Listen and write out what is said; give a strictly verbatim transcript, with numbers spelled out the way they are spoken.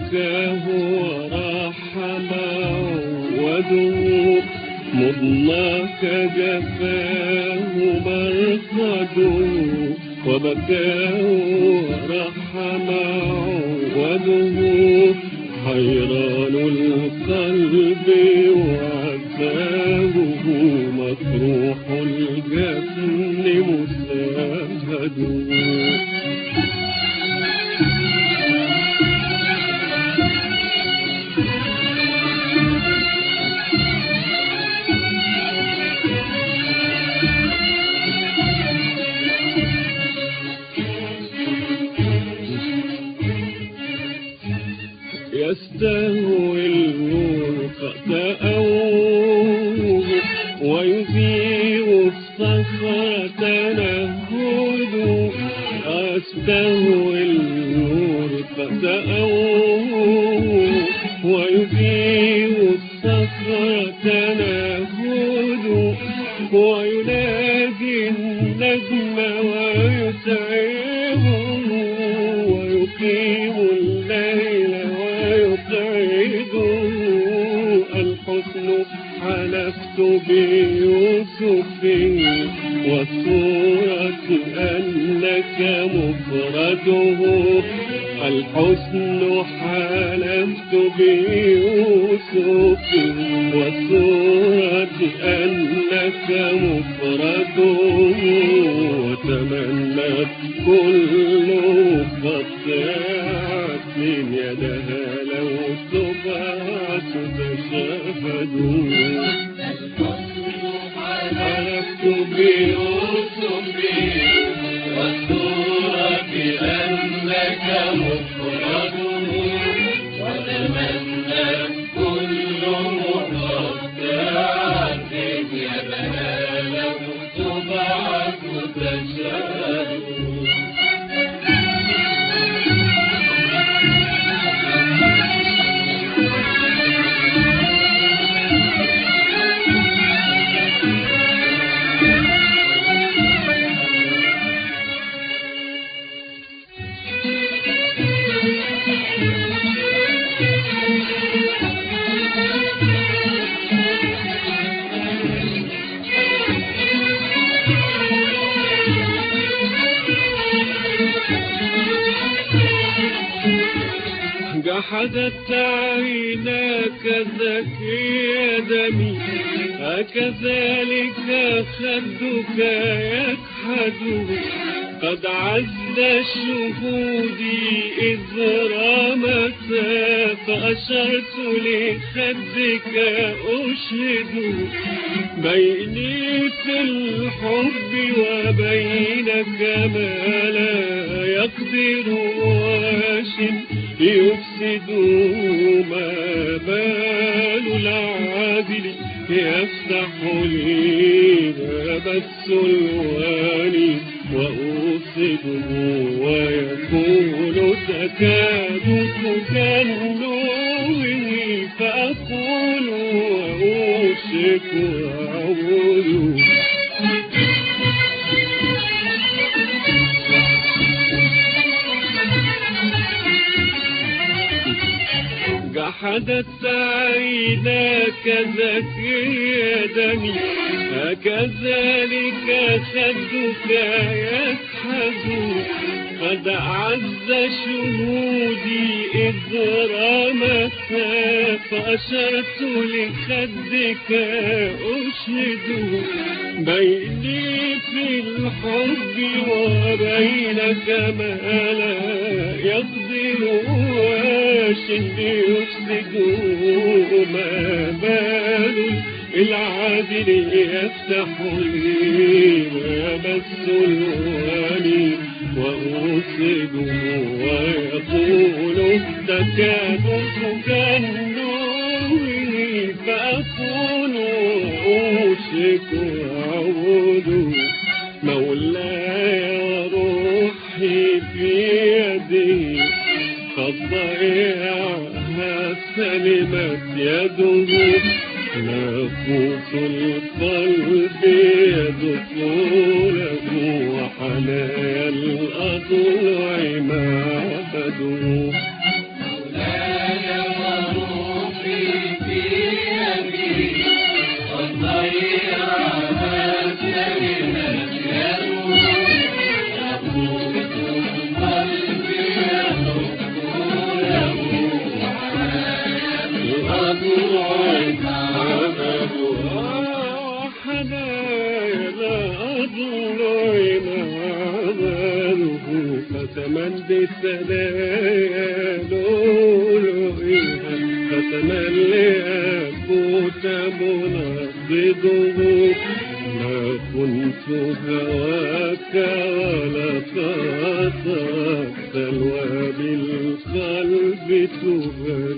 وبكاه ورحم عوده مضناك جفاه مرقده وبكاه ورحم عوده حيران القلب وعذابه مطروح الجفن مساهد. يستهوي الورق تأوه ويذيع الصخرة تنهد. يستهوي الورق تأوه ويذيع الصخرة تنهد وينادي النجم ويتعبه ويقيم الليل الحسن حلفت بيوسف والصورة أنك مفرده. الحسن حلفت بيوسف والصورة أنك مفرده وتمنت كل قطعة من يدها لو تبعث تشهد. حلفت بيوسف والصورة أنك مفرده وتمنت كل مقطعة يدها لو تبعث تشهد. جحدت عيناك ذكي دمي هكذلك خدك يكحد. قد عز شهودي إذ رمت فأشرت لخدك أشهد. بيني في الحب وبينك ما لا يقدر واش يفسد. ما بال العادل يفتح لي باب السلوان وأوصده ويقول تكاد تكلمني فأقول وأوشك أعود. جحدت عيناك ذكي دمي هكذلك خدك يكحد. قد عز شهودي إذ رمت فأشرت لخدك أشهد. بيني في الحب وبينك ما لا يقدر واش يفسد. ما بال العادل يفتح لي باب السلوان وأوصده ويقول تكاد تكلمني فأكون أوشك أعود. مولاي وروحي في يدي قد ضيعها سلمت يده. نافوس القلب يدخله وحنايا الأضلع معبده. ضلوعنا عمله قسما بالسلام لؤلؤها قسما لأبوت منضده ما كنت هواك ولا خطأت سلوى بالقلب تبرد